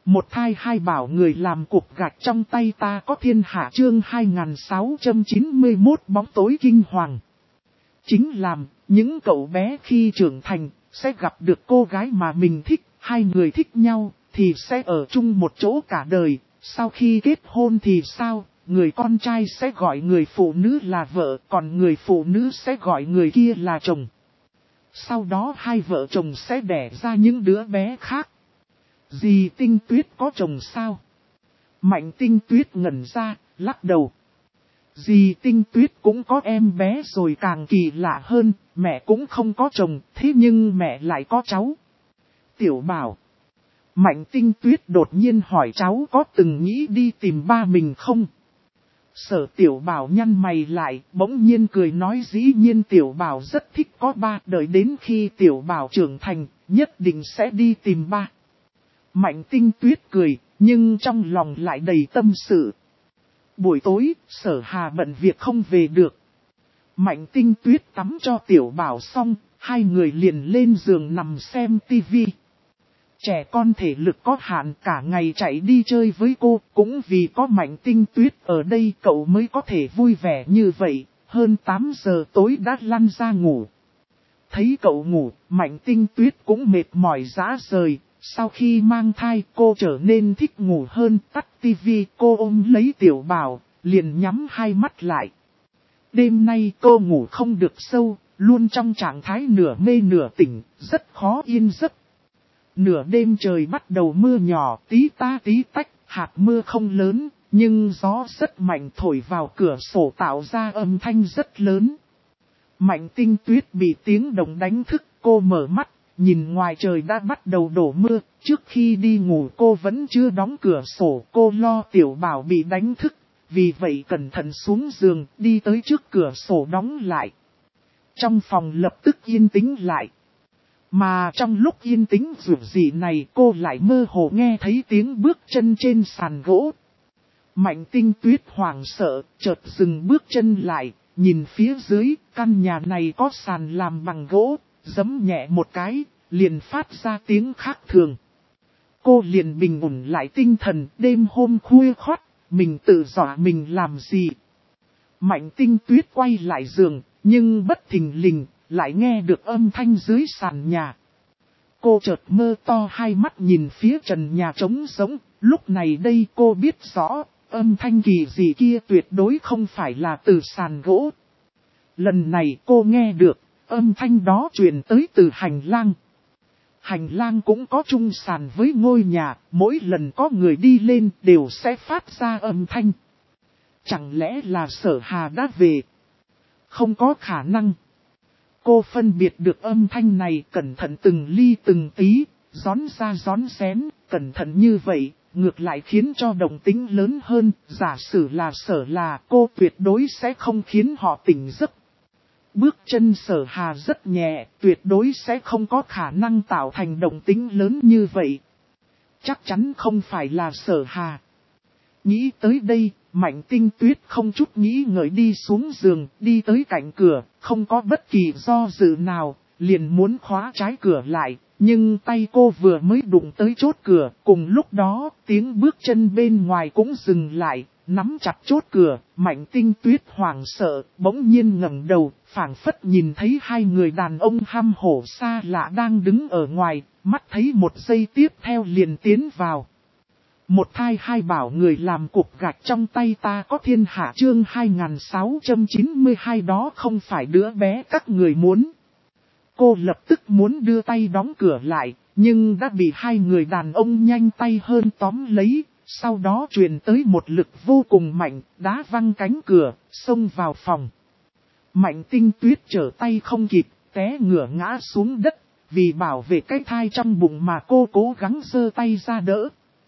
Một thai hai bảo người làm cục gạch trong tay ta có thiên hạ chương 2691 bóng tối kinh hoàng. Chính làm, những cậu bé khi trưởng thành, sẽ gặp được cô gái mà mình thích, hai người thích nhau, thì sẽ ở chung một chỗ cả đời. Sau khi kết hôn thì sao? Người con trai sẽ gọi người phụ nữ là vợ, còn người phụ nữ sẽ gọi người kia là chồng. Sau đó hai vợ chồng sẽ đẻ ra những đứa bé khác. Dì Tinh Tuyết có chồng sao? Mạnh Tinh Tuyết ngẩn ra, lắc đầu. Dì Tinh Tuyết cũng có em bé rồi, càng kỳ lạ hơn, mẹ cũng không có chồng, thế nhưng mẹ lại có cháu. Tiểu Bảo. Mạnh Tinh Tuyết đột nhiên hỏi cháu có từng nghĩ đi tìm ba mình không? Sở Tiểu Bảo nhăn mày lại, bỗng nhiên cười nói dĩ nhiên Tiểu Bảo rất thích có ba, đợi đến khi Tiểu Bảo trưởng thành, nhất định sẽ đi tìm ba. Mạnh Tinh Tuyết cười, nhưng trong lòng lại đầy tâm sự. Buổi tối, Sở Hà bận việc không về được. Mạnh Tinh Tuyết tắm cho Tiểu Bảo xong, hai người liền lên giường nằm xem tivi. Trẻ con thể lực có hạn, cả ngày chạy đi chơi với cô, cũng vì có Mạnh Tinh Tuyết ở đây cậu mới có thể vui vẻ như vậy, hơn 8 giờ tối đã lăn ra ngủ. Thấy cậu ngủ, Mạnh Tinh Tuyết cũng mệt mỏi rã rời, sau khi mang thai cô trở nên thích ngủ hơn, tắt tivi cô ôm lấy Tiểu Bảo, liền nhắm hai mắt lại. Đêm nay cô ngủ không được sâu, luôn trong trạng thái nửa mê nửa tỉnh, rất khó yên giấc. Nửa đêm trời bắt đầu mưa nhỏ, tí ta tí tách, hạt mưa không lớn, nhưng gió rất mạnh thổi vào cửa sổ tạo ra âm thanh rất lớn. Mạnh Tinh Tuyết bị tiếng động đánh thức, cô mở mắt, nhìn ngoài trời đã bắt đầu đổ mưa, trước khi đi ngủ cô vẫn chưa đóng cửa sổ, cô lo Tiểu Bảo bị đánh thức, vì vậy cẩn thận xuống giường, đi tới trước cửa sổ đóng lại. Trong phòng lập tức yên tĩnh lại. Mà trong lúc yên tĩnh rủ rỉ này cô lại mơ hồ nghe thấy tiếng bước chân trên sàn gỗ. Mạnh Tinh Tuyết hoảng sợ, chợt dừng bước chân lại, nhìn phía dưới, căn nhà này có sàn làm bằng gỗ, giẫm nhẹ một cái, liền phát ra tiếng khác thường. Cô liền bình ổn lại tinh thần, đêm hôm khuya khoắt, mình tự dọa mình làm gì. Mạnh Tinh Tuyết quay lại giường, nhưng bất thình lình, lại nghe được âm thanh dưới sàn nhà. Cô chợt mơ to hai mắt nhìn phía trần nhà trống rỗng, lúc này đây cô biết rõ, âm thanh kỳ dị kia tuyệt đối không phải là từ sàn gỗ. Lần này cô nghe được, âm thanh đó truyền tới từ hành lang. Hành lang cũng có chung sàn với ngôi nhà, mỗi lần có người đi lên đều sẽ phát ra âm thanh. Chẳng lẽ là Sở Hà đã về? Không có khả năng. Cô phân biệt được âm thanh này, cẩn thận từng ly từng tí, rón ra rón xén, cẩn thận như vậy, ngược lại khiến cho động tĩnh lớn hơn. Giả sử là Sở là cô tuyệt đối sẽ không khiến họ tỉnh giấc. Bước chân Sở Hà rất nhẹ, tuyệt đối sẽ không có khả năng tạo thành động tĩnh lớn như vậy. Chắc chắn không phải là Sở Hà. Nghĩ tới đây, Mạnh Tinh Tuyết không chút nghĩ ngợi đi xuống giường, đi tới cạnh cửa, không có bất kỳ do dự nào, liền muốn khóa trái cửa lại, nhưng tay cô vừa mới đụng tới chốt cửa, cùng lúc đó, tiếng bước chân bên ngoài cũng dừng lại, nắm chặt chốt cửa, Mạnh Tinh Tuyết hoảng sợ, bỗng nhiên ngẩng đầu, phảng phất nhìn thấy hai người đàn ông hăm hổ xa lạ đang đứng ở ngoài, mắt thấy một giây tiếp theo liền tiến vào. Một thai hai bảo người làm cục gạch trong tay ta có thiên hạ chương 2692 đó không phải đứa bé các người muốn. Cô lập tức muốn đưa tay đóng cửa lại, nhưng đã bị hai người đàn ông nhanh tay hơn tóm lấy, sau đó truyền tới một lực vô cùng mạnh, đá văng cánh cửa, xông vào phòng. Mạnh Tinh Tuyết trở tay không kịp, té ngửa ngã xuống đất, vì bảo vệ cái thai trong bụng mà cô cố gắng giơ tay ra đỡ.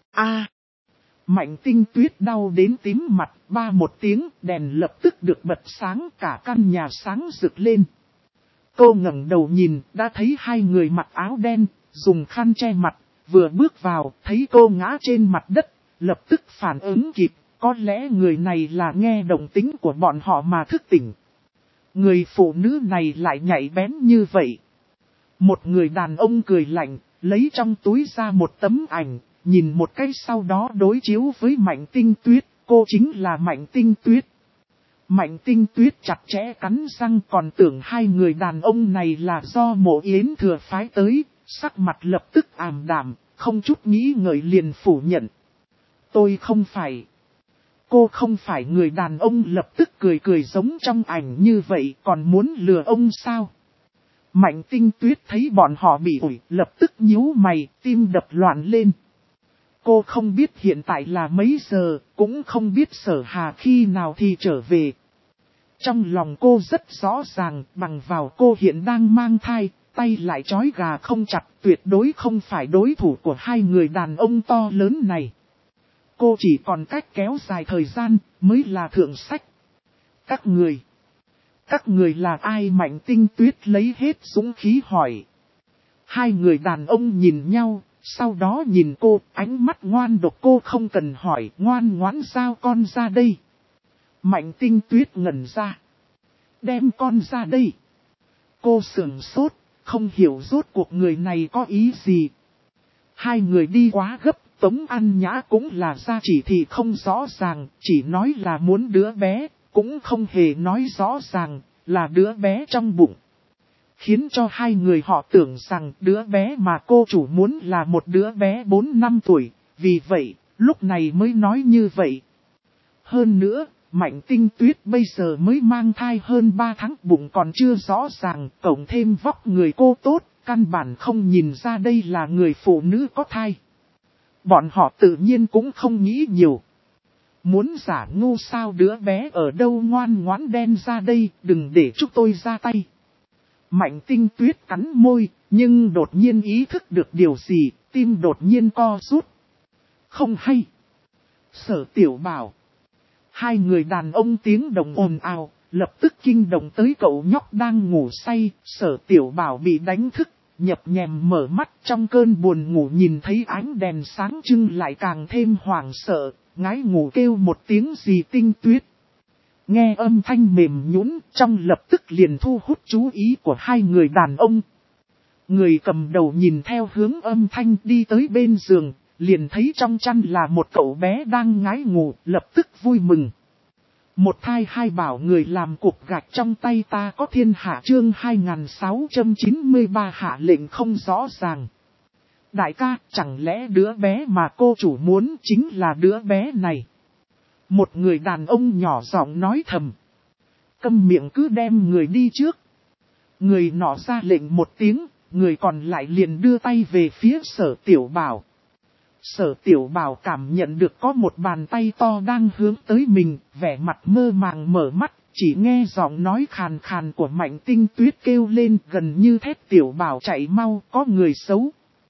Mạnh Tinh Tuyết đau đến tím mặt, ba một tiếng, đèn lập tức được bật sáng, cả căn nhà sáng rực lên. Cô ngẩng đầu nhìn, đã thấy hai người mặc áo đen, dùng khăn che mặt, vừa bước vào, thấy cô ngã trên mặt đất, lập tức phản ứng kịp, có lẽ người này là nghe động tĩnh của bọn họ mà thức tỉnh. Người phụ nữ này lại nhạy bén như vậy. Một người đàn ông cười lạnh, lấy trong túi ra một tấm ảnh, nhìn một cái sau đó đối chiếu với Mạnh Tinh Tuyết, cô chính là Mạnh Tinh Tuyết. Mạnh Tinh Tuyết chặt chẽ cắn răng, còn tưởng hai người đàn ông này là do Mộ Yến Thừa phái tới, sắc mặt lập tức ảm đạm, không chút nghĩ ngợi liền phủ nhận. Tôi không phải. Cô không phải người đàn ông lập tức cười cười giống trong ảnh như vậy, còn muốn lừa ông sao? Mạnh Tinh Tuyết thấy bọn họ bị ủi, lập tức nhíu mày, tim đập loạn lên. Cô không biết hiện tại là mấy giờ, cũng không biết Sở Hà khi nào thì trở về. Trong lòng cô rất rõ ràng, bằng vào cô hiện đang mang thai, tay lại trói gà không chặt, tuyệt đối không phải đối thủ của hai người đàn ông to lớn này. Cô chỉ còn cách kéo dài thời gian, mới là thượng sách. Các người là ai? Mạnh Tinh Tuyết lấy hết dũng khí hỏi. Hai người đàn ông nhìn nhau, sau đó nhìn cô, ánh mắt ngoan độc. Cô không cần hỏi, ngoan ngoãn giao con ra đây. Mạnh Tinh Tuyết ngẩn ra. Đem con ra đây. Cô sửng sốt, không hiểu rốt cuộc người này có ý gì. Hai người đi quá gấp, Tống An Nhã cũng là ra chỉ thị không rõ ràng, chỉ nói là muốn đứa bé, cũng không hề nói rõ ràng là đứa bé trong bụng. Khiến cho hai người họ tưởng rằng đứa bé mà cô chủ muốn là một đứa bé 4 năm tuổi, vì vậy, lúc này mới nói như vậy. Hơn nữa, Mạnh Tinh Tuyết bây giờ mới mang thai hơn 3 tháng, bụng còn chưa rõ ràng, cộng thêm vóc người cô tốt, căn bản không nhìn ra đây là người phụ nữ có thai. Bọn họ tự nhiên cũng không nghĩ nhiều. Muốn giả ngu sao? Đứa bé ở đâu? Ngoan ngoãn đem ra đây, đừng để chúng tôi ra tay. Mạnh Tinh Tuyết cắn môi, nhưng đột nhiên ý thức được điều gì, tim đột nhiên co rút. Không hay. Sở Tiểu Bảo. Hai người đàn ông tiếng động ồn ào, lập tức kinh động tới cậu nhóc đang ngủ say. Sở Tiểu Bảo bị đánh thức, nhập nhèm mở mắt, trong cơn buồn ngủ nhìn thấy ánh đèn sáng trưng lại càng thêm hoảng sợ, ngái ngủ kêu một tiếng gì Tinh Tuyết. Nghe âm thanh mềm nhũn, trong lập tức liền thu hút chú ý của hai người đàn ông. Người cầm đầu nhìn theo hướng âm thanh đi tới bên giường, liền thấy trong chăn là một cậu bé đang ngái ngủ, lập tức vui mừng. Một thai hai bảo, người làm cục gạch trong tay ta có thiên hạ. Chương 2693 hạ lệnh không rõ ràng. Đại ca, chẳng lẽ đứa bé mà cô chủ muốn chính là đứa bé này? Một người đàn ông nhỏ giọng nói thầm. Câm miệng, cứ đem người đi trước. Người nọ ra lệnh một tiếng, người còn lại liền đưa tay về phía Sở Tiểu Bảo. Sở Tiểu Bảo cảm nhận được có một bàn tay to đang hướng tới mình, vẻ mặt mơ màng mở mắt, chỉ nghe giọng nói khàn khàn của Mạnh Tinh Tuyết kêu lên gần như thét Tiểu Bảo chạy mau, có người xấu.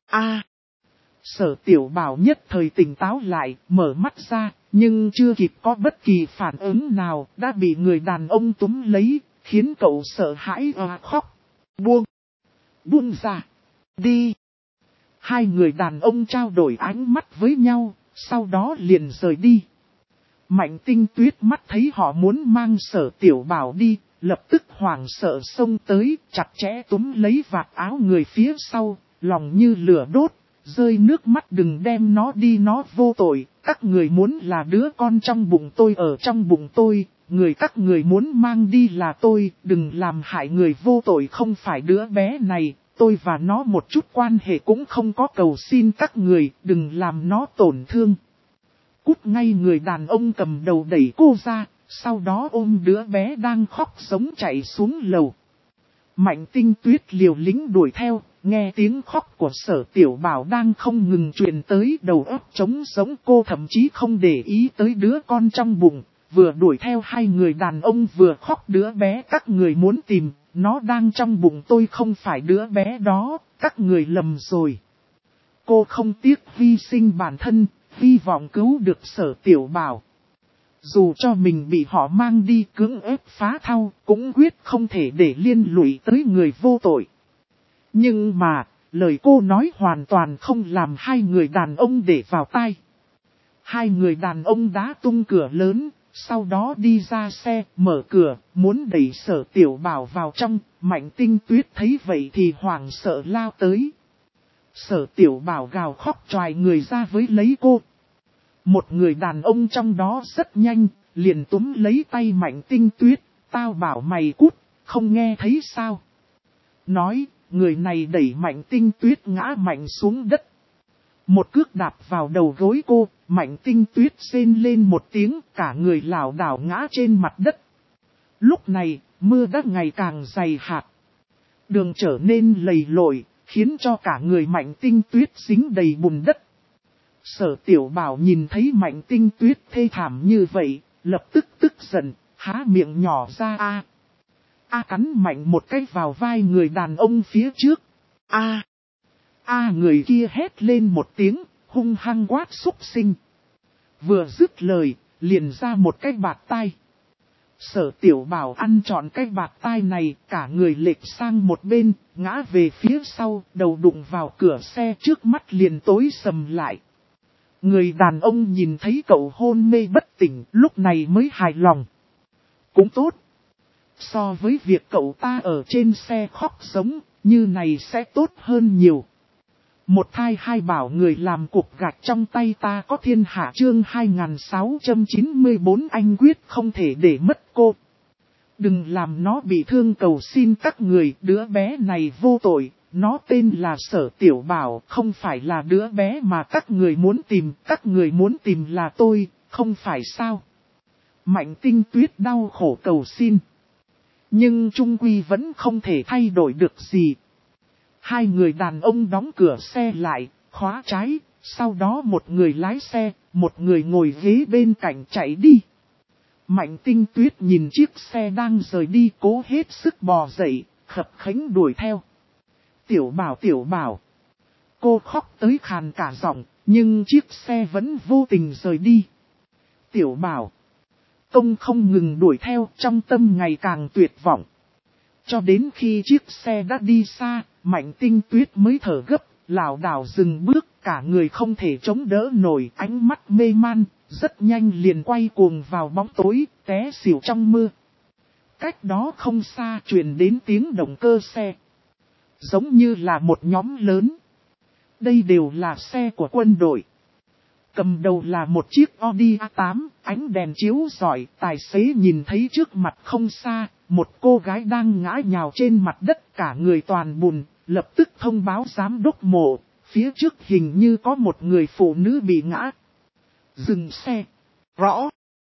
Sở Tiểu Bảo nhất thời tỉnh táo lại, mở mắt ra, nhưng chưa kịp có bất kỳ phản ứng nào, đã bị người đàn ông túm lấy, khiến cậu sợ hãi khóc. Buông ra, đi. Hai người đàn ông trao đổi ánh mắt với nhau, sau đó liền rời đi. Mạnh Tinh Tuyết mắt thấy họ muốn mang Sở Tiểu Bảo đi, lập tức hoảng sợ xông tới, chặt chẽ túm lấy vạt áo người phía sau, lòng như lửa đốt, rơi nước mắt. Đừng đem nó đi, nó vô tội, các người muốn là đứa con trong bụng tôi, ở trong bụng tôi, người các người muốn mang đi là tôi, đừng làm hại người vô tội. Không phải đứa bé này, tôi và nó một chút quan hệ cũng không có, cầu xin các người, đừng làm nó tổn thương. Cút ngay! Người đàn ông cầm đầu đẩy cô ra, sau đó ôm đứa bé đang khóc giống chạy xuống lầu. Mạnh Tinh Tuyết liều lĩnh đuổi theo, nghe tiếng khóc của Sở Tiểu Bảo đang không ngừng truyền tới, đầu óc trống sống. Cô thậm chí không để ý tới đứa con trong bụng, vừa đuổi theo hai người đàn ông vừa khóc. Đứa bé các người muốn tìm, nó đang trong bụng tôi, không phải đứa bé đó, các người lầm rồi. Cô không tiếc hy sinh bản thân, hy vọng cứu được Sở Tiểu Bảo. Dù cho mình bị họ mang đi cưỡng ép phá thau, cũng quyết không thể để liên lụy tới người vô tội. Nhưng mà, lời cô nói hoàn toàn không làm hai người đàn ông để vào tai. Hai người đàn ông đá tung cửa lớn, sau đó đi ra xe, mở cửa, muốn đẩy Sở Tiểu Bảo vào trong. Mạnh Tinh Tuyết thấy vậy thì hoảng sợ lao tới. Sở Tiểu Bảo gào khóc choài người ra với lấy cô. Một người đàn ông trong đó rất nhanh, liền túm lấy tay Mạnh Tinh Tuyết, tao bảo mày cút, không nghe thấy sao. Nói, người này đẩy Mạnh Tinh Tuyết ngã mạnh xuống đất. Một cước đạp vào đầu gối cô, Mạnh Tinh Tuyết rên lên một tiếng, cả người lảo đảo ngã trên mặt đất. Lúc này, mưa đã ngày càng dày hạt. Đường trở nên lầy lội, khiến cho cả người Mạnh Tinh Tuyết dính đầy bùn đất. Sở Tiểu Bảo nhìn thấy Mạnh Tinh Tuyết thê thảm như vậy, lập tức tức giận, há miệng nhỏ ra cắn mạnh một cái vào vai người đàn ông phía trước. Người kia hét lên một tiếng, hung hăng quát xúc sinh. Vừa dứt lời, liền ra một cái bạt tai. Sở Tiểu Bảo ăn trọn cái bạt tai này, cả người lệch sang một bên, ngã về phía sau, đầu đụng vào cửa xe trước mắt liền tối sầm lại. Người đàn ông nhìn thấy cậu hôn mê bất tỉnh, lúc này mới hài lòng. Cũng tốt. So với việc cậu ta ở trên xe khóc sống, như này sẽ tốt hơn nhiều. Một thai hai bảo người làm cục gạch trong tay ta có thiên hạ chương 2694 anh quyết không thể để mất cô. Đừng làm nó bị thương cầu xin các người, đứa bé này vô tội, nó tên là Sở Tiểu Bảo, không phải là đứa bé mà các người muốn tìm là tôi, không phải sao. Mạnh Tinh Tuyết đau khổ cầu xin. Nhưng trung quy vẫn không thể thay đổi được gì. Hai người đàn ông đóng cửa xe lại, khóa trái, sau đó một người lái xe, một người ngồi ghế bên cạnh chạy đi. Mạnh Tinh Tuyết nhìn chiếc xe đang rời đi cố hết sức bò dậy, khập khánh đuổi theo. Tiểu Bảo. Cô khóc tới khàn cả giọng, nhưng chiếc xe vẫn vô tình rời đi. Tiểu Bảo. Công không ngừng đuổi theo, trong tâm ngày càng tuyệt vọng. Cho đến khi chiếc xe đã đi xa, Mạnh Tinh Tuyết mới thở gấp, lảo đảo dừng bước, cả người không thể chống đỡ nổi, ánh mắt mê man, rất nhanh liền quay cuồng vào bóng tối, té xỉu trong mưa. Cách đó không xa truyền đến tiếng động cơ xe. Giống như là một nhóm lớn. Đây đều là xe của quân đội. Cầm đầu là một chiếc Audi A8, ánh đèn chiếu rọi, tài xế nhìn thấy trước mặt không xa, một cô gái đang ngã nhào trên mặt đất cả người toàn bùn, lập tức thông báo giám đốc mộ, phía trước hình như có một người phụ nữ bị ngã. Dừng xe. Rõ.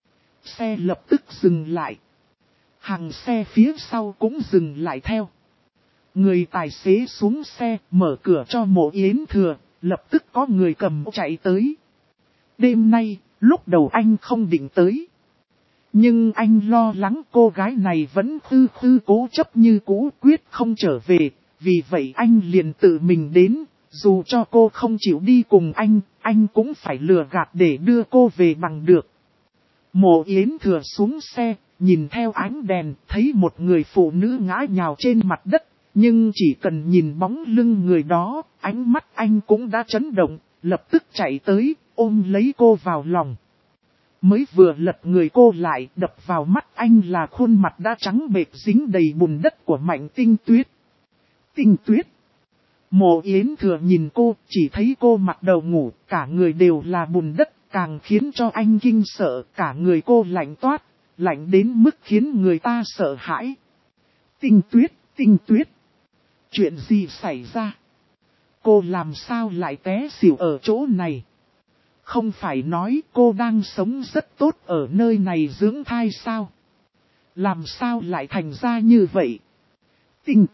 Xe lập tức dừng lại. Hàng xe phía sau cũng dừng lại theo. Người tài xế xuống xe, mở cửa cho Mộ Yến Thừa, lập tức có người cầm chạy tới. Đêm nay, lúc đầu anh không định tới. Nhưng anh lo lắng cô gái này vẫn cố chấp như cũ quyết không trở về, vì vậy anh liền tự mình đến, dù cho cô không chịu đi cùng anh cũng phải lừa gạt để đưa cô về bằng được. Mộ Yến Thừa xuống xe, nhìn theo ánh đèn, thấy một người phụ nữ ngã nhào trên mặt đất, nhưng chỉ cần nhìn bóng lưng người đó, ánh mắt anh cũng đã chấn động, lập tức chạy tới, ôm lấy cô vào lòng. Mới vừa lật người cô lại, đập vào mắt anh là khuôn mặt đã trắng bệch dính đầy bùn đất của Mạnh Tinh Tuyết. Tinh Tuyết. Mộ Yến Thừa nhìn cô, chỉ thấy cô mặc đầu ngủ, cả người đều là bùn đất, càng khiến cho anh kinh sợ, cả người cô lạnh toát, lạnh đến mức khiến người ta sợ hãi. Tinh Tuyết. Chuyện gì xảy ra? Cô làm sao lại té xỉu ở chỗ này? Không phải nói cô đang sống rất tốt ở nơi này dưỡng thai sao? Làm sao lại thành ra như vậy? Tinh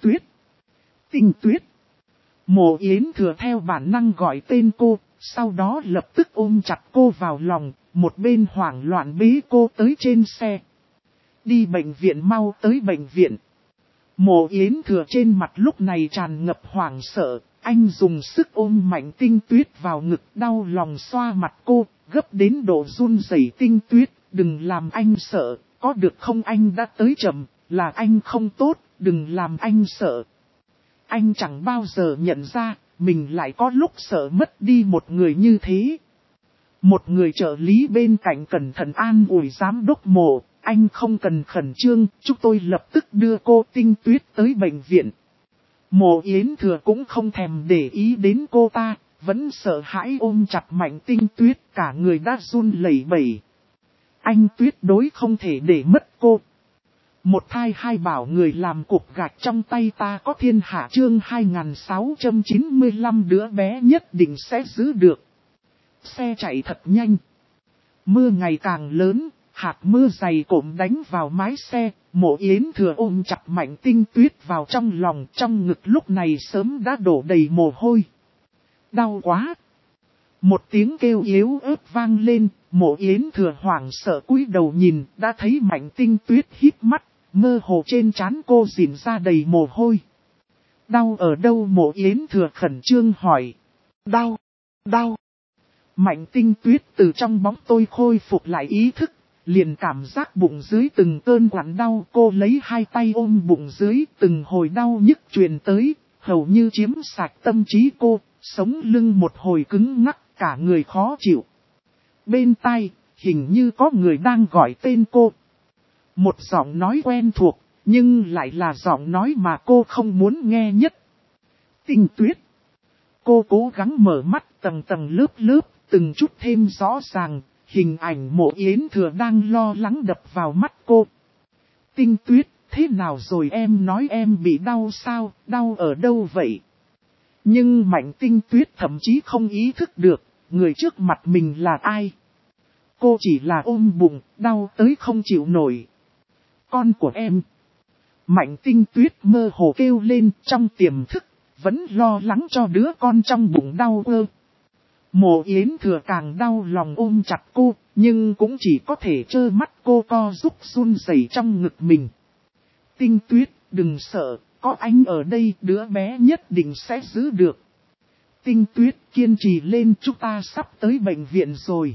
Tuyết. Mộ Yến Thừa theo bản năng gọi tên cô, sau đó lập tức ôm chặt cô vào lòng, một bên hoảng loạn bế cô tới trên xe. Đi bệnh viện, mau tới bệnh viện. Mộ Yến Thừa trên mặt lúc này tràn ngập hoảng sợ, anh dùng sức ôm Mạnh Tinh Tuyết vào ngực, đau lòng xoa mặt cô, gấp đến độ run rẩy. Tinh Tuyết, đừng làm anh sợ, có được không? Anh đã tới chậm, là anh không tốt, đừng làm anh sợ. Anh chẳng bao giờ nhận ra, mình lại có lúc sợ mất đi một người như thế. Một người trợ lý bên cạnh cẩn thận an ủi giám đốc Mộ, anh không cần khẩn trương, chúng tôi lập tức đưa cô Tinh Tuyết tới bệnh viện. Mộ Yến Thừa cũng không thèm để ý đến cô ta, vẫn sợ hãi ôm chặt Mạnh Tinh Tuyết, cả người đã run lẩy bẩy. Anh tuyệt đối không thể để mất cô. Một thai hai bảo người làm cục gạch trong tay ta có thiên hạ, chương 2695 đứa bé nhất định sẽ giữ được. Xe chạy thật nhanh. Mưa ngày càng lớn, hạt mưa dày cộm đánh vào mái xe, Mộ Yến Thừa ôm chặt Mạnh Tinh Tuyết vào trong lòng, trong ngực lúc này sớm đã đổ đầy mồ hôi. Đau quá! Một tiếng kêu yếu ớt vang lên, Mộ Yến Thừa hoảng sợ cúi đầu nhìn, đã thấy Mạnh Tinh Tuyết híp mắt, mơ hồ trên trán cô rỉn ra đầy mồ hôi. Đau ở đâu? Mộ Yến Thừa khẩn trương hỏi. Đau, đau. Mạnh Tinh Tuyết từ trong bóng tối khôi phục lại ý thức, liền cảm giác bụng dưới từng cơn quặn đau. Cô lấy hai tay ôm bụng dưới, từng hồi đau nhức truyền tới, hầu như chiếm sạch tâm trí cô, sống lưng một hồi cứng ngắc, cả người khó chịu. Bên tai, hình như có người đang gọi tên cô. Một giọng nói quen thuộc, nhưng lại là giọng nói mà cô không muốn nghe nhất. Tinh Tuyết. Cô cố gắng mở mắt tầng tầng lớp lớp, từng chút thêm rõ ràng, hình ảnh Mộ Yến Thừa đang lo lắng đập vào mắt cô. Tinh Tuyết, thế nào rồi? Em nói em bị đau sao? Đau ở đâu vậy? Nhưng Mạnh Tinh Tuyết thậm chí không ý thức được, người trước mặt mình là ai. Cô chỉ là ôm bụng, đau tới không chịu nổi. Con của em. Mạnh Tinh Tuyết mơ hồ kêu lên, trong tiềm thức, vẫn lo lắng cho đứa con trong bụng đau ơ. Mộ Yến Thừa càng đau lòng ôm chặt cô, nhưng cũng chỉ có thể trơ mắt cô co rúc run rẩy trong ngực mình. Tinh Tuyết, đừng sợ, có anh ở đây, đứa bé nhất định sẽ giữ được. Tinh Tuyết, kiên trì lên, chúng ta sắp tới bệnh viện rồi.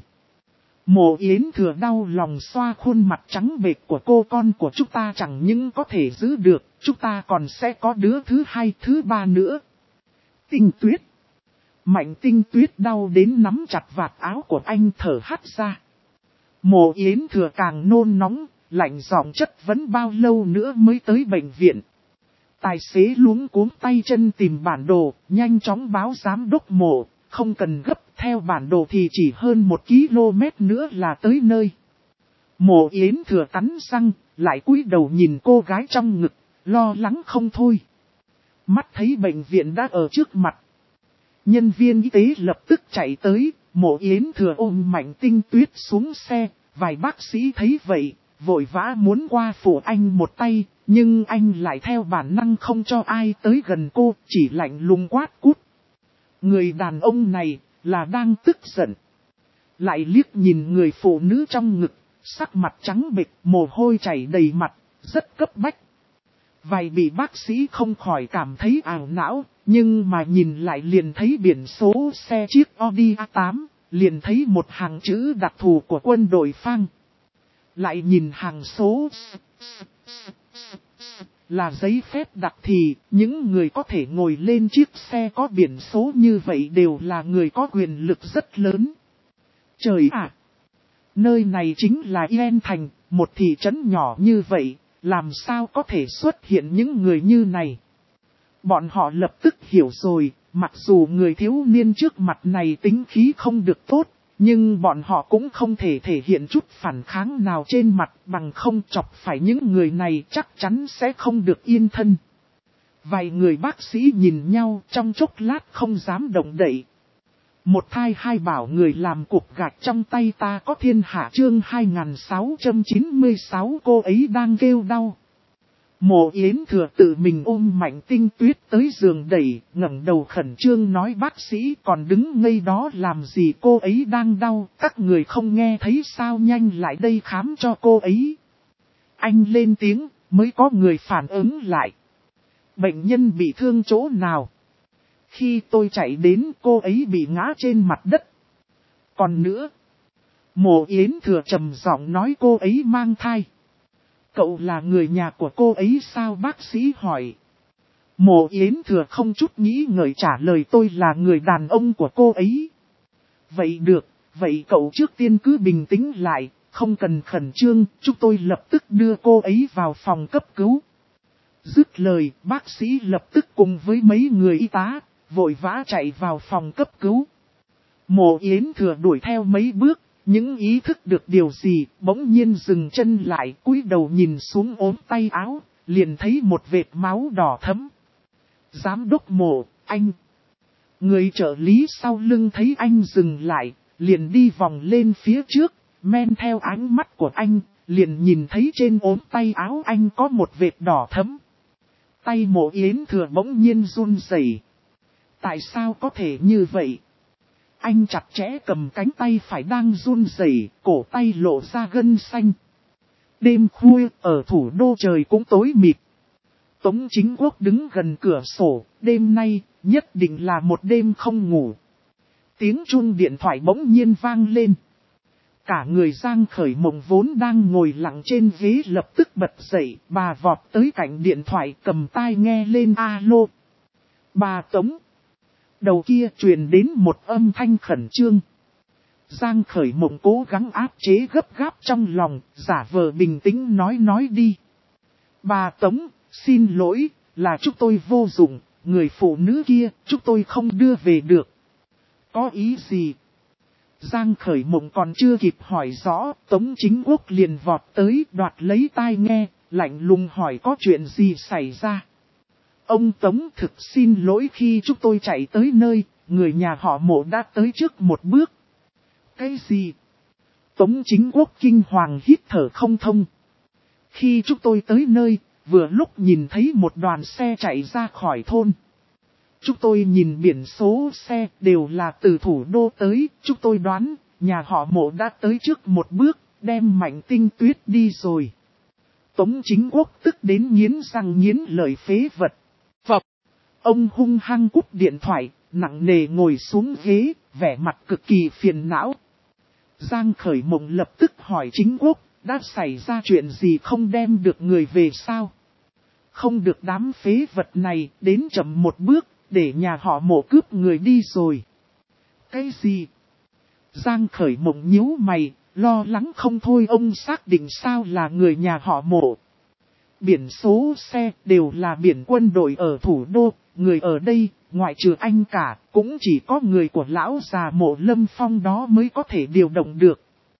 Mộ Yến Thừa đau lòng xoa khuôn mặt trắng bệch của cô, con của chúng ta chẳng những có thể giữ được, chúng ta còn sẽ có đứa thứ hai, thứ ba nữa. Tinh Tuyết. Mạnh Tinh Tuyết đau đến nắm chặt vạt áo của anh thở hắt ra. Mộ Yến Thừa càng nôn nóng, lạnh giọng chất vấn bao lâu nữa mới tới bệnh viện. Tài xế luống cuống tay chân tìm bản đồ, nhanh chóng báo giám đốc Mộ, không cần gấp, theo bản đồ thì chỉ hơn 1 km nữa là tới nơi. Mộ Yến Thừa cắn răng, lại cúi đầu nhìn cô gái trong ngực, lo lắng không thôi. Mắt thấy bệnh viện đã ở trước mặt. Nhân viên y tế lập tức chạy tới, Mộ Yến Thừa ôm Mạnh Tinh Tuyết xuống xe, vài bác sĩ thấy vậy, vội vã muốn qua phụ anh một tay, nhưng anh lại theo bản năng không cho ai tới gần cô, chỉ lạnh lùng quát cút. Người đàn ông này, là đang tức giận. Lại liếc nhìn người phụ nữ trong ngực, sắc mặt trắng bệch, mồ hôi chảy đầy mặt, rất cấp bách. Vài bị bác sĩ không khỏi cảm thấy ảo não, nhưng mà nhìn lại liền thấy biển số xe chiếc Audi A8, liền thấy một hàng chữ đặc thù của quân đội Phang. Lại nhìn hàng số là giấy phép đặc thì, những người có thể ngồi lên chiếc xe có biển số như vậy đều là người có quyền lực rất lớn. Trời ạ! Nơi này chính là Yên Thành, một thị trấn nhỏ như vậy, làm sao có thể xuất hiện những người như này? Bọn họ lập tức hiểu rồi, mặc dù người thiếu niên trước mặt này tính khí không được tốt, nhưng bọn họ cũng không thể thể hiện chút phản kháng nào trên mặt, bằng không chọc phải những người này chắc chắn sẽ không được yên thân. Vài người bác sĩ nhìn nhau trong chốc lát không dám động đậy. Một thai hai bảo người làm cục gạch trong tay ta có thiên hạ, chương 2696, cô ấy đang kêu đau. Mộ Yến Thừa tự mình ôm Mạnh Tinh Tuyết tới giường đẩy, ngẩng đầu khẩn trương nói, bác sĩ còn đứng ngây đó làm gì, cô ấy đang đau, các người không nghe thấy sao, nhanh lại đây khám cho cô ấy. Anh lên tiếng, mới có người phản ứng lại. Bệnh nhân bị thương chỗ nào? Khi tôi chạy đến, cô ấy bị ngã trên mặt đất. Còn nữa, Mộ Yến Thừa trầm giọng nói, cô ấy mang thai. Cậu là người nhà của cô ấy sao, bác sĩ hỏi. Mộ Yến Thừa không chút nghĩ ngợi trả lời, tôi là người đàn ông của cô ấy. Vậy được, vậy cậu trước tiên cứ bình tĩnh lại, không cần khẩn trương, chúng tôi lập tức đưa cô ấy vào phòng cấp cứu. Dứt lời, bác sĩ lập tức cùng với mấy người y tá, vội vã chạy vào phòng cấp cứu. Mộ Yến Thừa đuổi theo mấy bước, những ý thức được điều gì, bỗng nhiên dừng chân lại, cúi đầu nhìn xuống ốm tay áo, liền thấy một vệt máu đỏ thẫm. Giám đốc Mộ, anh. Người trợ lý sau lưng thấy anh dừng lại, liền đi vòng lên phía trước, men theo ánh mắt của anh, liền nhìn thấy trên ốm tay áo anh có một vệt đỏ thẫm. Tay Mộ Yến Thừa bỗng nhiên run rẩy. Tại sao có thể như vậy? Anh chặt chẽ cầm cánh tay phải đang run rẩy, cổ tay lộ ra gân xanh. Đêm khuya, ở thủ đô trời cũng tối mịt. Tống Chính Quốc đứng gần cửa sổ, đêm nay, nhất định là một đêm không ngủ. Tiếng chuông điện thoại bỗng nhiên vang lên. Cả người Giang Khởi Mộng vốn đang ngồi lặng trên ghế lập tức bật dậy, bà vọt tới cạnh điện thoại cầm tai nghe lên alo. Bà Tống. Đầu kia truyền đến một âm thanh khẩn trương. Giang Khởi Mộng cố gắng áp chế gấp gáp trong lòng, giả vờ bình tĩnh nói đi. Bà Tống, xin lỗi, là chúng tôi vô dụng, người phụ nữ kia, chúng tôi không đưa về được. Có ý gì? Giang Khởi Mộng còn chưa kịp hỏi rõ, Tống Chính Quốc liền vọt tới đoạt lấy tai nghe, lạnh lùng hỏi có chuyện gì xảy ra. Ông Tống thực xin lỗi khi chúng tôi chạy tới nơi, người nhà họ Mộ đã tới trước một bước. Cái gì? Tống Chính Quốc kinh hoàng hít thở không thông. Khi chúng tôi tới nơi, vừa lúc nhìn thấy một đoàn xe chạy ra khỏi thôn. Chúng tôi nhìn biển số xe đều là từ thủ đô tới, chúng tôi đoán, nhà họ Mộ đã tới trước một bước, đem Mạnh Tinh Tuyết đi rồi. Tống Chính Quốc tức đến nghiến răng nghiến lợi phế vật. Phập! Ông hung hăng cúp điện thoại, nặng nề ngồi xuống ghế, vẻ mặt cực kỳ phiền não. Giang Khởi Mộng lập tức hỏi Chính Quốc, đã xảy ra chuyện gì không đem được người về sao? Không được đám phế vật này đến chậm một bước, để nhà họ Mộ cướp người đi rồi. Cái gì? Giang Khởi Mộng nhíu mày, lo lắng không thôi, ông xác định sao là người nhà họ Mộ. Biển số xe đều là biển quân đội ở thủ đô, người ở đây, ngoại trừ anh cả, cũng chỉ có người của lão già Mộ Lâm Phong đó mới có thể điều động được.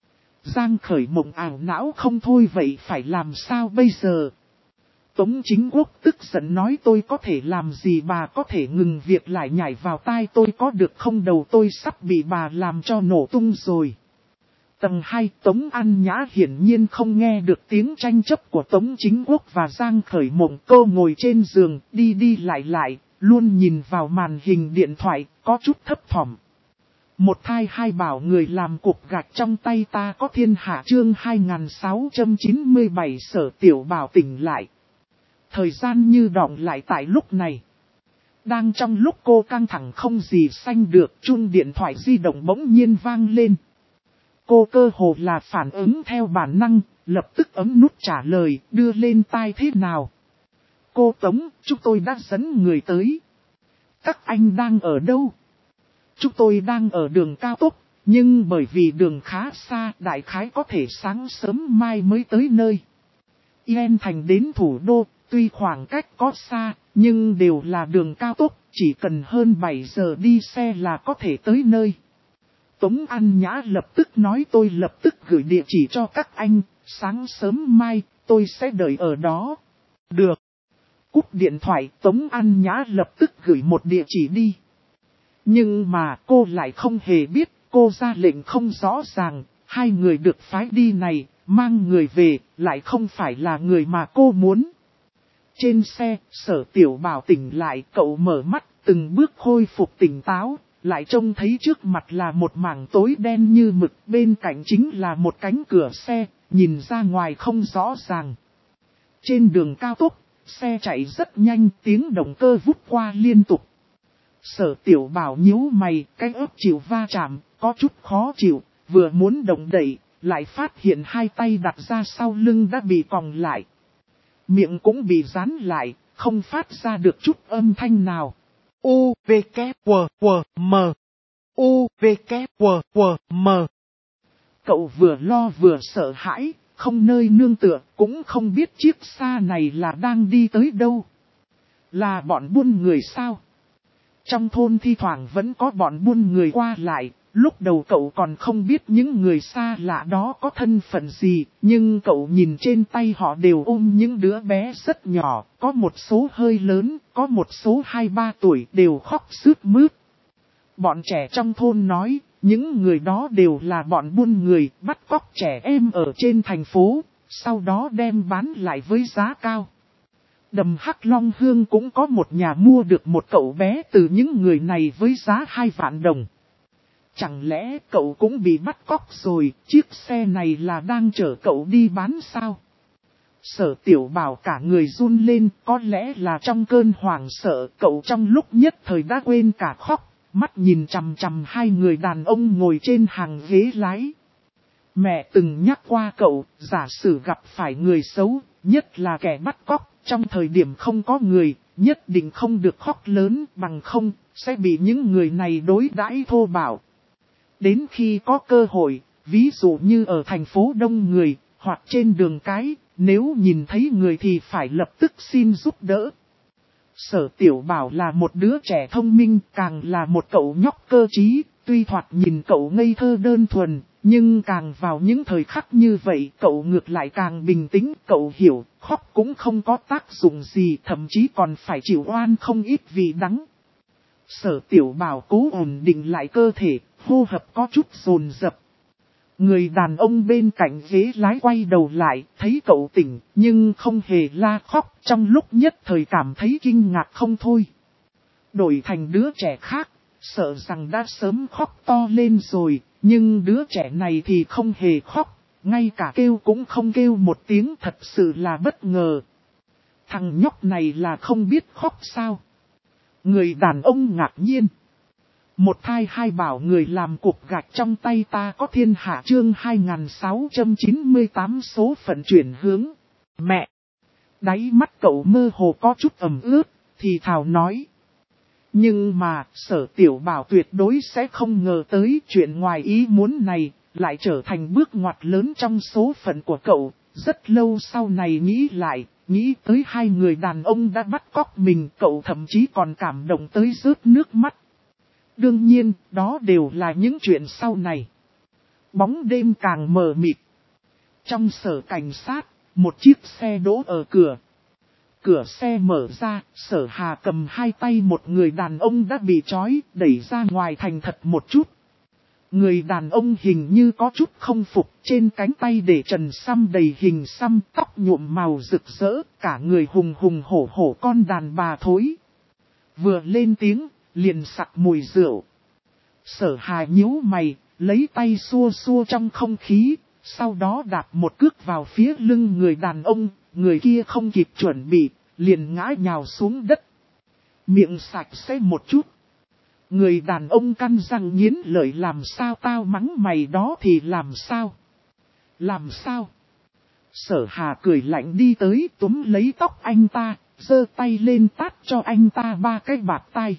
Giang Khởi Mộng ảo não không thôi, vậy phải làm sao bây giờ? Tống Chính Quốc tức giận nói tôi có thể làm gì, bà có thể ngừng việc lại nhảy vào tai tôi có được không, đầu tôi sắp bị bà làm cho nổ tung rồi. Tầng 2 Tống An Nhã hiển nhiên không nghe được tiếng tranh chấp của Tống Chính Quốc và Giang Khởi Mộng, cô ngồi trên giường đi đi lại, luôn nhìn vào màn hình điện thoại, có chút thấp thỏm. Một thai hai bảo người làm cục gạch trong tay ta có thiên hạ chương 2697 Sở Tiểu Bảo tỉnh lại. Thời gian như đọng lại tại lúc này. Đang trong lúc cô căng thẳng không gì sanh được, chuông điện thoại di động bỗng nhiên vang lên. Cô cơ hồ là phản ứng theo bản năng, lập tức ấn nút trả lời, đưa lên tai thế nào. Cô Tống, chúng tôi đã dẫn người tới. Các anh đang ở đâu? Chúng tôi đang ở đường cao tốc, nhưng bởi vì đường khá xa, đại khái có thể sáng sớm mai mới tới nơi. Yên Thành đến thủ đô, tuy khoảng cách có xa, nhưng đều là đường cao tốc, chỉ cần hơn 7 giờ đi xe là có thể tới nơi. Tống An Nhã lập tức nói tôi lập tức gửi địa chỉ cho các anh, sáng sớm mai, tôi sẽ đợi ở đó. Được. Cúp điện thoại, Tống An Nhã lập tức gửi một địa chỉ đi. Nhưng mà cô lại không hề biết, cô ra lệnh không rõ ràng, hai người được phái đi này, mang người về, lại không phải là người mà cô muốn. Trên xe, Sở Tiểu Bảo tỉnh lại, cậu mở mắt, từng bước khôi phục tỉnh táo, lại trông thấy trước mặt là một mảng tối đen như mực, bên cạnh chính là một cánh cửa xe, nhìn ra ngoài không rõ ràng. Trên đường cao tốc, xe chạy rất nhanh, tiếng động cơ vút qua liên tục. Sở Tiểu Bảo nhíu mày, cái ớt chịu va chạm, có chút khó chịu, vừa muốn động đậy, lại phát hiện hai tay đặt ra sau lưng đã bị còng lại. Miệng cũng bị dán lại, không phát ra được chút âm thanh nào. U, V, K, W, W, M. U, V, K, W, W, M. Cậu vừa lo vừa sợ hãi, không nơi nương tựa, cũng không biết chiếc xa này là đang đi tới đâu. Là bọn buôn người sao? Trong thôn thi thoảng vẫn có bọn buôn người qua lại, lúc đầu cậu còn không biết những người xa lạ đó có thân phận gì, nhưng cậu nhìn trên tay họ đều ôm những đứa bé rất nhỏ, có một số hơi lớn, có một số 2-3 tuổi đều khóc sướt mướt. Bọn trẻ trong thôn nói, những người đó đều là bọn buôn người, bắt cóc trẻ em ở trên thành phố, sau đó đem bán lại với giá cao. Đầm Hắc Long Hương cũng có một nhà mua được một cậu bé từ những người này với giá 2 vạn đồng. Chẳng lẽ cậu cũng bị bắt cóc rồi, chiếc xe này là đang chở cậu đi bán sao? Sở Tiểu Bảo cả người run lên, có lẽ là trong cơn hoảng sợ, cậu trong lúc nhất thời đã quên cả khóc, mắt nhìn chằm chằm hai người đàn ông ngồi trên hàng ghế lái. Mẹ từng nhắc qua cậu, giả sử gặp phải người xấu, nhất là kẻ bắt cóc, trong thời điểm không có người, nhất định không được khóc lớn, bằng không, sẽ bị những người này đối đãi thô bạo. Đến khi có cơ hội, ví dụ như ở thành phố đông người, hoặc trên đường cái, nếu nhìn thấy người thì phải lập tức xin giúp đỡ. Sở Tiểu Bảo là một đứa trẻ thông minh, càng là một cậu nhóc cơ trí, tuy thoạt nhìn cậu ngây thơ đơn thuần, nhưng càng vào những thời khắc như vậy cậu ngược lại càng bình tĩnh, cậu hiểu, khóc cũng không có tác dụng gì, thậm chí còn phải chịu oan không ít vì đắng. Sở Tiểu Bảo cố ổn định lại cơ thể, hô hấp có chút dồn dập. Người đàn ông bên cạnh ghế lái quay đầu lại, thấy cậu tỉnh, nhưng không hề la khóc, trong lúc nhất thời cảm thấy kinh ngạc không thôi. Đổi thành đứa trẻ khác, sợ rằng đã sớm khóc to lên rồi, nhưng đứa trẻ này thì không hề khóc, ngay cả kêu cũng không kêu một tiếng, thật sự là bất ngờ. Thằng nhóc này là không biết khóc sao? Người đàn ông ngạc nhiên. Một thai hai bảo người làm cục gạch trong tay ta có thiên hạ chương 2698 số phận chuyển hướng. Mẹ! Đáy mắt cậu mơ hồ có chút ẩm ướt, thì thào nói. Nhưng mà, Sở Tiểu Bảo tuyệt đối sẽ không ngờ tới chuyện ngoài ý muốn này, lại trở thành bước ngoặt lớn trong số phận của cậu. Rất lâu sau này nghĩ lại, nghĩ tới hai người đàn ông đã bắt cóc mình, cậu thậm chí còn cảm động tới rớt nước mắt. Đương nhiên, đó đều là những chuyện sau này. Bóng đêm càng mờ mịt. Trong sở cảnh sát, một chiếc xe đỗ ở cửa. Cửa xe mở ra, Sở Hà cầm hai tay một người đàn ông đã bị trói, đẩy ra ngoài thành thật một chút. Người đàn ông hình như có chút không phục, trên cánh tay để trần xăm đầy hình xăm, tóc nhuộm màu rực rỡ, cả người hùng hùng hổ hổ con đàn bà thối. Vừa lên tiếng, liền sặc mùi rượu. Sở Hà nhíu mày, lấy tay xua xua trong không khí, sau đó đạp một cước vào phía lưng người đàn ông, người kia không kịp chuẩn bị, liền ngã nhào xuống đất. Miệng sạch sẽ một chút. Người đàn ông căn răng nghiến lợi, làm sao tao mắng mày đó thì làm sao? Làm sao? Sở Hà cười lạnh đi tới túm lấy tóc anh ta, giơ tay lên tát cho anh ta 3 cái bạt tay.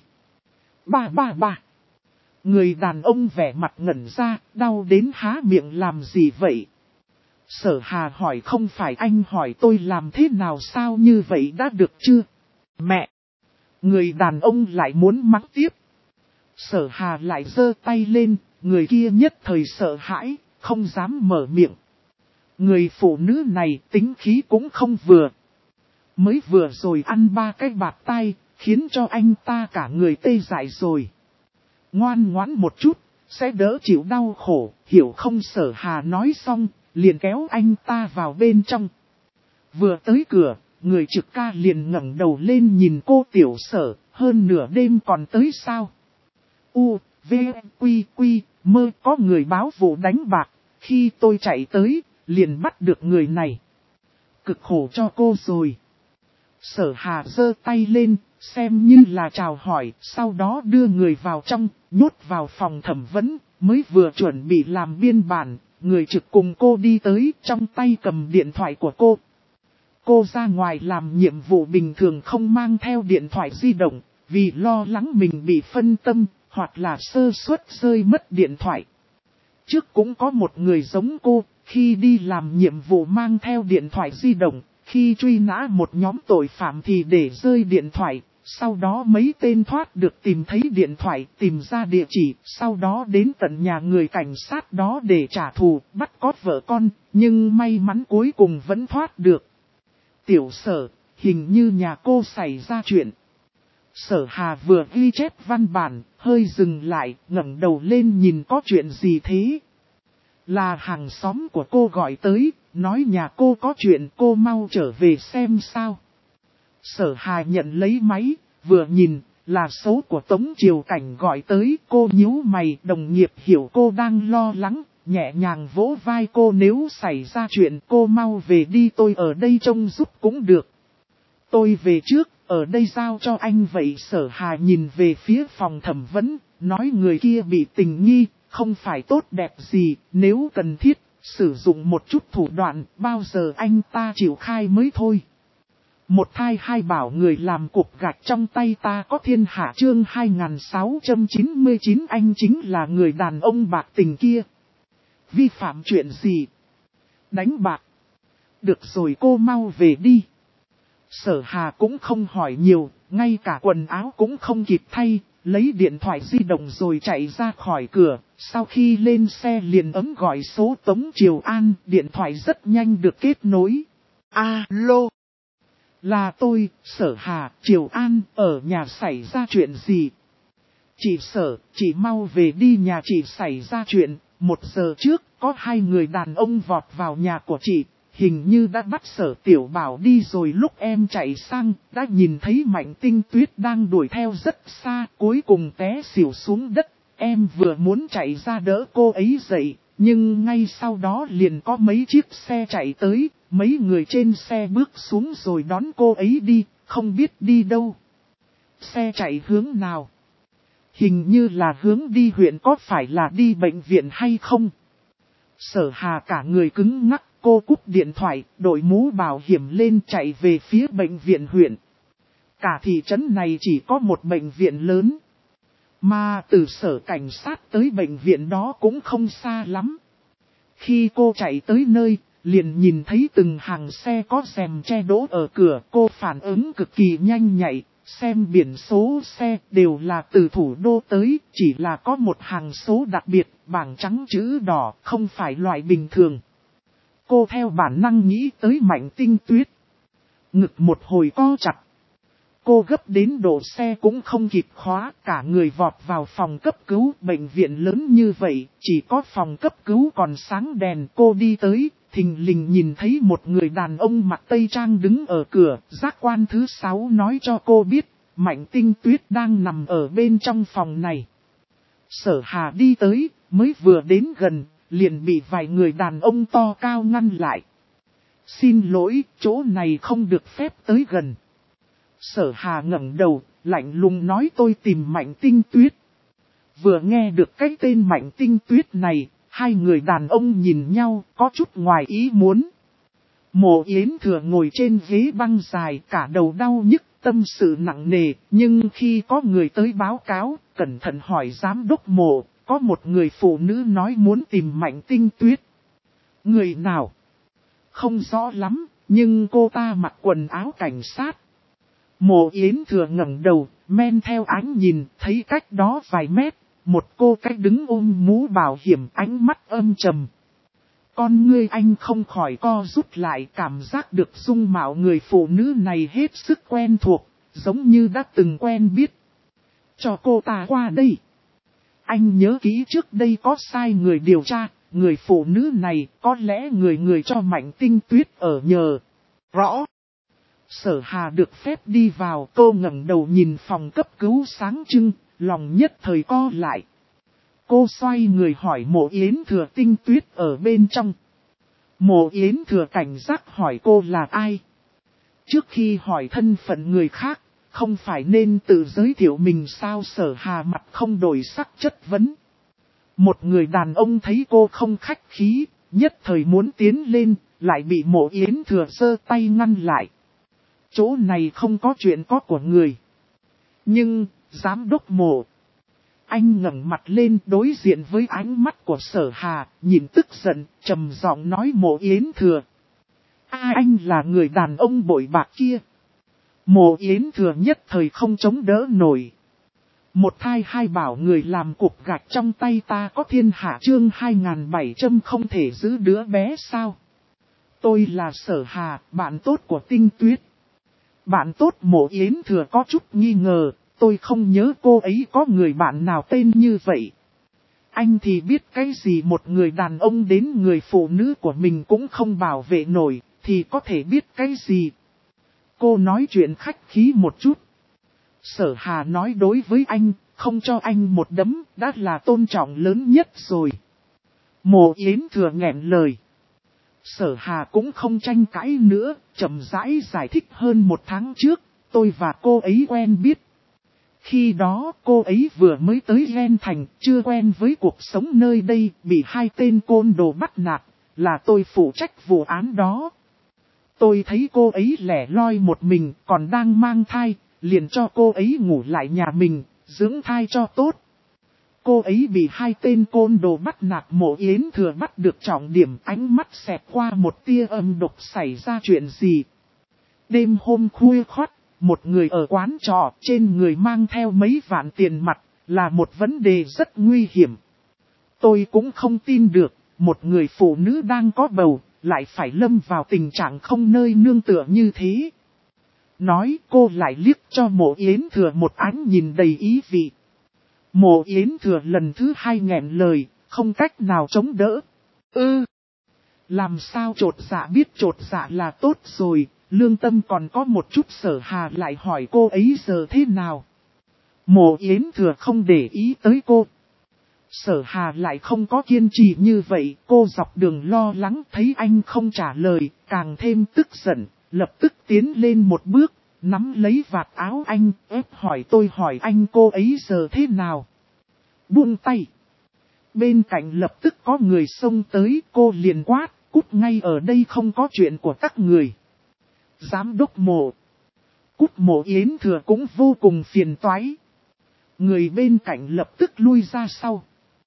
Ba. Người đàn ông vẻ mặt ngẩn ra, đau đến há miệng làm gì vậy? Sở Hà hỏi, không phải anh hỏi tôi làm thế nào sao như vậy đã được chưa? Mẹ! Người đàn ông lại muốn mắng tiếp. Sở Hà lại giơ tay lên, người kia nhất thời sợ hãi, không dám mở miệng. Người phụ nữ này tính khí cũng không vừa. Mới vừa rồi ăn 3 cái bạt tay, khiến cho anh ta cả người tê dại rồi. Ngoan ngoãn một chút, sẽ đỡ chịu đau khổ, hiểu không? Sở Hà nói xong, liền kéo anh ta vào bên trong. Vừa tới cửa, người trực ca liền ngẩng đầu lên nhìn cô tiểu Sở, hơn nửa đêm còn tới sao? U, V, Quy, mơ có người báo vụ đánh bạc, khi tôi chạy tới, liền bắt được người này. Cực khổ cho cô rồi. Sở Hà giơ tay lên, xem như là chào hỏi, sau đó đưa người vào trong, nhốt vào phòng thẩm vấn, mới vừa chuẩn bị làm biên bản, người trực cùng cô đi tới, trong tay cầm điện thoại của cô. Cô ra ngoài làm nhiệm vụ bình thường không mang theo điện thoại di động, vì lo lắng mình bị phân tâm, hoặc là sơ suất rơi mất điện thoại. Trước cũng có một người giống cô, khi đi làm nhiệm vụ mang theo điện thoại di động, khi truy nã một nhóm tội phạm thì để rơi điện thoại, sau đó mấy tên thoát được tìm thấy điện thoại, tìm ra địa chỉ, sau đó đến tận nhà người cảnh sát đó để trả thù, bắt cóc vợ con, nhưng may mắn cuối cùng vẫn thoát được. Tiểu Sở, hình như nhà cô xảy ra chuyện. Sở Hà vừa ghi chép văn bản, hơi dừng lại, ngẩng đầu lên nhìn có chuyện gì thế. Là hàng xóm của cô gọi tới, nói nhà cô có chuyện, cô mau trở về xem sao. Sở Hà nhận lấy máy, vừa nhìn, là số của Tống Triều Cảnh gọi tới, cô nhíu mày, đồng nghiệp hiểu cô đang lo lắng, nhẹ nhàng vỗ vai cô, nếu xảy ra chuyện cô mau về đi, tôi ở đây trông giúp cũng được. Tôi về trước, ở đây giao cho anh vậy. Sở Hà nhìn về phía phòng thẩm vấn, nói người kia bị tình nghi, không phải tốt đẹp gì, nếu cần thiết, sử dụng một chút thủ đoạn, bao giờ anh ta chịu khai mới thôi. Một thai hai bảo người làm cục gạch trong tay ta có thiên hạ. Chương 2699. Anh chính là người đàn ông bạc tình kia. Vi phạm chuyện gì? Đánh bạc. Được rồi, cô mau về đi. Sở Hà cũng không hỏi nhiều, ngay cả quần áo cũng không kịp thay, lấy điện thoại di động rồi chạy ra khỏi cửa. Sau khi lên xe liền ấn gọi số Tống Triều An, điện thoại rất nhanh được kết nối. Alo, là tôi, Sở Hà. Triều An, ở nhà xảy ra chuyện gì? Chị Sở, chị mau về đi, nhà chị xảy ra chuyện. 1 giờ trước, có 2 người đàn ông vọt vào nhà của chị. Hình như đã bắt Sở Tiểu Bảo đi rồi, lúc em chạy sang, đã nhìn thấy Mạnh Tinh Tuyết đang đuổi theo rất xa, cuối cùng té xỉu xuống đất. Em vừa muốn chạy ra đỡ cô ấy dậy, nhưng ngay sau đó liền có mấy chiếc xe chạy tới, mấy người trên xe bước xuống rồi đón cô ấy đi, không biết đi đâu. Xe chạy hướng nào? Hình như là hướng đi huyện, có phải là đi bệnh viện hay không? Sở Hà cả người cứng ngắc, cô cúp điện thoại, đội mũ bảo hiểm lên chạy về phía bệnh viện huyện. Cả thị trấn này chỉ có một bệnh viện lớn. Mà từ sở cảnh sát tới bệnh viện đó cũng không xa lắm. Khi cô chạy tới nơi, liền nhìn thấy từng hàng xe có rèm che đỗ ở cửa. Cô phản ứng cực kỳ nhanh nhạy, xem biển số xe đều là từ thủ đô tới, chỉ là có một hàng số đặc biệt, bảng trắng chữ đỏ, không phải loại bình thường. Cô theo bản năng nghĩ tới Mạnh Tinh Tuyết. Ngực một hồi co chặt. Cô gấp đến độ xe cũng không kịp khóa, cả người vọt vào phòng cấp cứu. Bệnh viện lớn như vậy, chỉ có phòng cấp cứu còn sáng đèn. Cô đi tới, thình lình nhìn thấy một người đàn ông mặc tây trang đứng ở cửa. Giác quan thứ 6 nói cho cô biết, Mạnh Tinh Tuyết đang nằm ở bên trong phòng này. Sở Hà đi tới, mới vừa đến gần, liền bị vài người đàn ông to cao ngăn lại. Xin lỗi, chỗ này không được phép tới gần. Sở Hà ngẩng đầu, lạnh lùng nói, tôi tìm Mạnh Tinh Tuyết. Vừa nghe được cái tên Mạnh Tinh Tuyết này, 2 người đàn ông nhìn nhau, có chút ngoài ý muốn. Mộ Yến Thừa ngồi trên ghế băng dài, cả đầu đau nhức, tâm sự nặng nề, nhưng khi có người tới báo cáo, cẩn thận hỏi giám đốc Mộ, có một người phụ nữ nói muốn tìm Mạnh Tinh Tuyết. Người nào? Không rõ lắm, nhưng cô ta mặc quần áo cảnh sát. Mộ Yến Thừa ngẩng đầu, men theo ánh nhìn, thấy cách đó vài mét, một cô cách đứng ôm mũ bảo hiểm, ánh mắt âm trầm. Con ngươi anh không khỏi co rút lại, cảm giác được dung mạo người phụ nữ này hết sức quen thuộc, giống như đã từng quen biết. Cho cô ta qua đây. Anh nhớ kỹ trước đây có sai người điều tra, người phụ nữ này có lẽ người cho Mạnh Tinh Tuyết ở nhờ. Rõ. Sở Hà được phép đi vào, cô ngẩng đầu nhìn phòng cấp cứu sáng trưng, lòng nhất thời co lại. Cô xoay người hỏi Mộ Yến Thừa, Tinh Tuyết ở bên trong. Mộ Yến Thừa cảnh giác hỏi cô là ai. Trước khi hỏi thân phận người khác, không phải nên tự giới thiệu mình sao? Sở Hà mặt không đổi sắc chất vấn. Một người đàn ông thấy cô không khách khí, nhất thời muốn tiến lên, lại bị Mộ Yến Thừa giơ tay ngăn lại. Chỗ này không có chuyện có của người. Nhưng, giám đốc Mộ, Anh ngẩng mặt lên đối diện với ánh mắt của Sở Hà, nhìn tức giận, trầm giọng nói Mộ Yến Thừa. Anh là người đàn ông bội bạc kia. Mộ Yến Thừa nhất thời không chống đỡ nổi. Một thai hai bảo người làm cục gạch trong tay ta có thiên hạ chương 2700 không thể giữ đứa bé sao. Tôi là Sở Hà, bạn tốt của Tinh Tuyết. Bạn tốt Mộ Yến Thừa có chút nghi ngờ, tôi không nhớ cô ấy có người bạn nào tên như vậy. Anh thì biết cái gì một người đàn ông đến người phụ nữ của mình cũng không bảo vệ nổi, thì có thể biết cái gì. Cô nói chuyện khách khí một chút. Sở Hà nói đối với anh, không cho anh một đấm, đã là tôn trọng lớn nhất rồi. Mộ Yến Thừa nghẹn lời. Sở Hà cũng không tranh cãi nữa, chậm rãi giải thích hơn một tháng trước, tôi và cô ấy quen biết. Khi đó cô ấy vừa mới tới Gen Thành, chưa quen với cuộc sống nơi đây, bị hai tên côn đồ bắt nạt, là tôi phụ trách vụ án đó. Tôi thấy cô ấy lẻ loi một mình, còn đang mang thai, liền cho cô ấy ngủ lại nhà mình, dưỡng thai cho tốt. Cô ấy bị hai tên côn đồ bắt nạt Mộ Yến Thừa bắt được trọng điểm, ánh mắt xẹt qua một tia âm độc xảy ra chuyện gì. Đêm hôm khuya khoắt, một người ở quán trọ trên người mang theo mấy vạn tiền mặt, là một vấn đề rất nguy hiểm. Tôi cũng không tin được, một người phụ nữ đang có bầu, lại phải lâm vào tình trạng không nơi nương tựa như thế. Nói cô lại liếc cho Mộ Yến Thừa một ánh nhìn đầy ý vị. Mộ Yến Thừa lần thứ hai nghẹn lời, không cách nào chống đỡ. Làm sao trột dạ biết trột dạ là tốt rồi, lương tâm còn có một chút. Sở Hà lại hỏi cô ấy giờ thế nào. Mộ Yến Thừa không để ý tới cô. Sở Hà lại không có kiên trì như vậy, cô dọc đường lo lắng thấy anh không trả lời, càng thêm tức giận, lập tức tiến lên một bước, nắm lấy vạt áo anh, ép hỏi tôi hỏi anh cô ấy giờ thế nào. Buông tay. Bên cạnh lập tức có người xông tới, cô liền quát, cút ngay ở đây không có chuyện của các người. Giám đốc Mộ. Cút. Mộ Yến Thừa cũng vô cùng phiền toái. Người bên cạnh lập tức lui ra sau.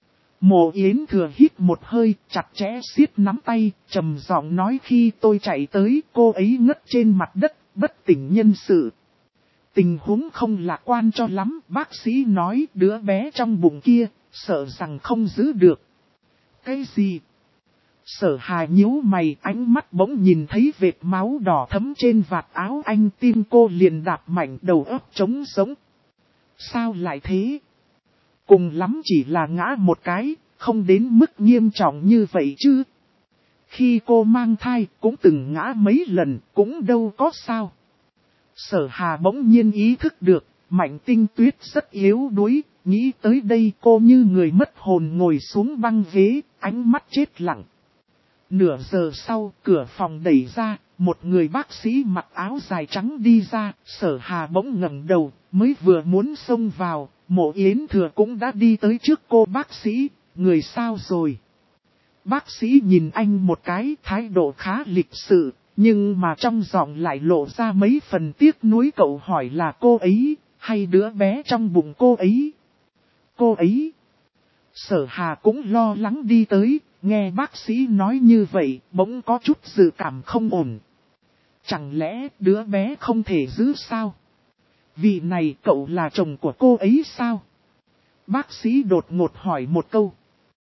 Mộ Yến Thừa hít một hơi, chặt chẽ siết nắm tay, trầm giọng nói khi tôi chạy tới, cô ấy ngất trên mặt đất, bất tỉnh nhân sự. Tình huống không lạc quan cho lắm, bác sĩ nói đứa bé trong bụng kia, sợ rằng không giữ được. Cái gì? Sở Hà nhíu mày, ánh mắt bỗng nhìn thấy vệt máu đỏ thấm trên vạt áo anh, tim cô liền đạp mạnh, đầu óc trống sống. Sao lại thế? Cùng lắm chỉ là ngã một cái, không đến mức nghiêm trọng như vậy chứ. Khi cô mang thai cũng từng ngã mấy lần, cũng đâu có sao. Sở Hà bỗng nhiên ý thức được, Mạnh Tinh Tuyết rất yếu đuối, nghĩ tới đây cô như người mất hồn ngồi xuống băng ghế, ánh mắt chết lặng. Nửa giờ sau, cửa phòng đẩy ra, một người bác sĩ mặc áo dài trắng đi ra, Sở Hà bỗng ngẩng đầu, mới vừa muốn xông vào, Mộ Yến Thừa cũng đã đi tới trước cô bác sĩ, người sao rồi? Bác sĩ nhìn anh một cái, thái độ khá lịch sự, nhưng mà trong giọng lại lộ ra mấy phần tiếc nuối. Cậu hỏi là cô ấy, hay đứa bé trong bụng cô ấy? Cô ấy. Sở Hà cũng lo lắng đi tới, nghe bác sĩ nói như vậy, bỗng có chút dự cảm không ổn. Chẳng lẽ đứa bé không thể giữ sao? Vị này cậu là chồng của cô ấy sao? Bác sĩ đột ngột hỏi một câu.